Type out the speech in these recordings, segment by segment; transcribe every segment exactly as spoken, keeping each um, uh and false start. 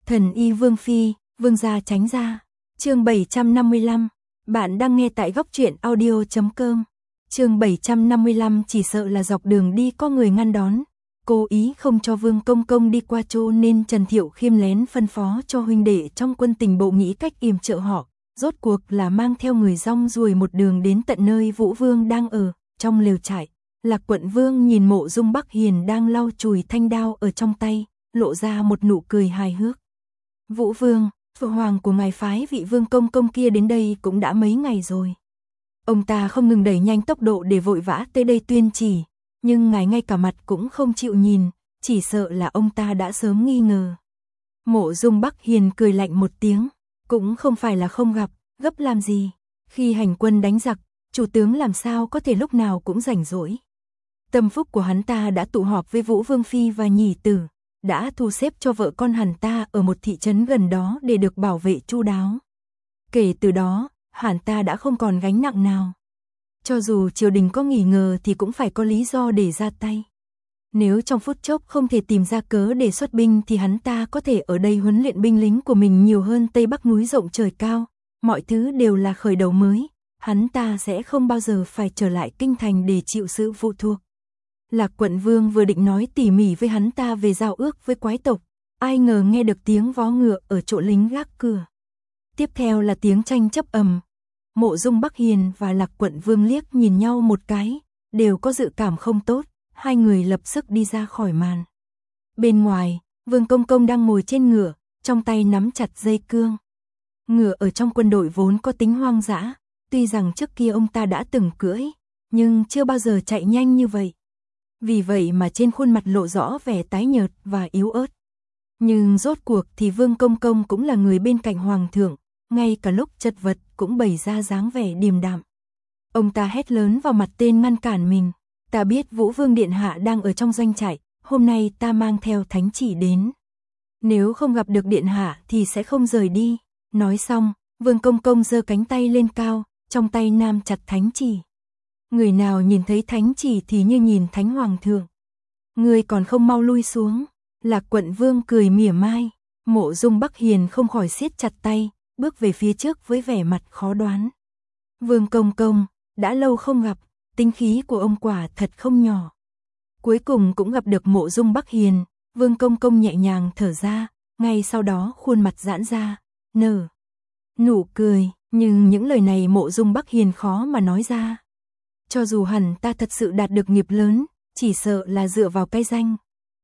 Thần y Vương Phi, Vương gia tránh ra. Chương bảy trăm năm mươi lăm. Bạn đang nghe tại góc truyện audio chấm com. Chương bảy trăm năm mươi lăm, chỉ sợ là dọc đường đi có người ngăn đón, cố ý không cho Vương công công đi qua chỗ nên Trần Thiệu Khiêm lén phân phó cho huynh đệ trong quân tình bộ nghĩ cách yểm trợ họ, rốt cuộc là mang theo người rong ruổi một đường đến tận nơi Vũ Vương đang ở, trong lều trại. Lạc Quận Vương nhìn Mộ Dung Bắc Hiền đang lau chùi thanh đao ở trong tay, lộ ra một nụ cười hài hước. Vũ Vương, phụ hoàng của ngài phái vị Vương công công kia đến đây cũng đã mấy ngày rồi. Ông ta không ngừng đẩy nhanh tốc độ để vội vã tới đây tuyên chỉ, nhưng ngài ngay cả mặt cũng không chịu nhìn, chỉ sợ là ông ta đã sớm nghi ngờ. Mộ Dung Bắc Hiền cười lạnh một tiếng, cũng không phải là không gặp, gấp làm gì, khi hành quân đánh giặc, chủ tướng làm sao có thể lúc nào cũng rảnh rỗi. Tâm phúc của hắn ta đã tụ họp với Vũ Vương Phi và nhị tử, đã thu xếp cho vợ con hắn ta ở một thị trấn gần đó để được bảo vệ chu đáo. Kể từ đó, hắn ta đã không còn gánh nặng nào. Cho dù triều đình có nghi ngờ thì cũng phải có lý do để ra tay. Nếu trong phút chốc không thể tìm ra cớ để xuất binh thì hắn ta có thể ở đây huấn luyện binh lính của mình nhiều hơn Tây Bắc núi rộng trời cao, mọi thứ đều là khởi đầu mới, hắn ta sẽ không bao giờ phải trở lại kinh thành để chịu sự phụ thuộc. Lạc Quận Vương vừa định nói tỉ mỉ với hắn ta về giao ước với quái tộc, ai ngờ nghe được tiếng vó ngựa ở chỗ lính gác cửa. Tiếp theo là tiếng tranh chấp ầm. Mộ Dung Bắc Hiền và Lạc Quận Vương liếc nhìn nhau một cái, đều có dự cảm không tốt, hai người lập tức đi ra khỏi màn. Bên ngoài, Vương công công đang ngồi trên ngựa, trong tay nắm chặt dây cương. Ngựa ở trong quân đội vốn có tính hoang dã, tuy rằng trước kia ông ta đã từng cưỡi, nhưng chưa bao giờ chạy nhanh như vậy. Vì vậy mà trên khuôn mặt lộ rõ vẻ tái nhợt và yếu ớt. Nhưng rốt cuộc thì Vương công công cũng là người bên cạnh hoàng thượng, ngay cả lúc chật vật cũng bày ra dáng vẻ điềm đạm. Ông ta hét lớn vào mặt tên ngăn cản mình, ta biết Vũ Vương điện hạ đang ở trong doanh trại, hôm nay ta mang theo thánh chỉ đến. Nếu không gặp được điện hạ thì sẽ không rời đi. Nói xong, Vương công công giơ cánh tay lên cao, trong tay nam chặt thánh chỉ. Người nào nhìn thấy thánh chỉ thì như nhìn thánh hoàng thượng. Người còn không mau lui xuống. Lạc Quận Vương cười mỉa mai. Mộ Dung Bắc Hiền không khỏi siết chặt tay, bước về phía trước với vẻ mặt khó đoán. Vương công công, đã lâu không gặp, tính khí của ông quả thật không nhỏ. Cuối cùng cũng gặp được Mộ Dung Bắc Hiền, Vương công công nhẹ nhàng thở ra, ngay sau đó khuôn mặt giãn ra, nở nụ cười, nhưng những lời này Mộ Dung Bắc Hiền khó mà nói ra. Cho dù hẳn ta thật sự đạt được nghiệp lớn, chỉ sợ là dựa vào cái danh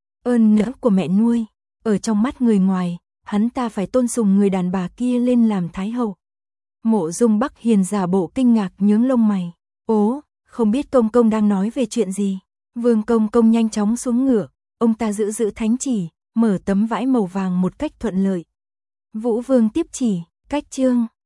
ơn nữa của mẹ nuôi, ở trong mắt người ngoài, hắn ta phải tôn sùng người đàn bà kia lên làm thái hậu. Mộ Dung Bắc Hiền giả bộ kinh ngạc nhướng lông mày, ố, không biết công công đang nói về chuyện gì. Vương công công nhanh chóng xuống ngựa, ông ta giữ giữ thánh chỉ, mở tấm vải màu vàng một cách thuận lợi. Vũ Vương tiếp chỉ, cách chương,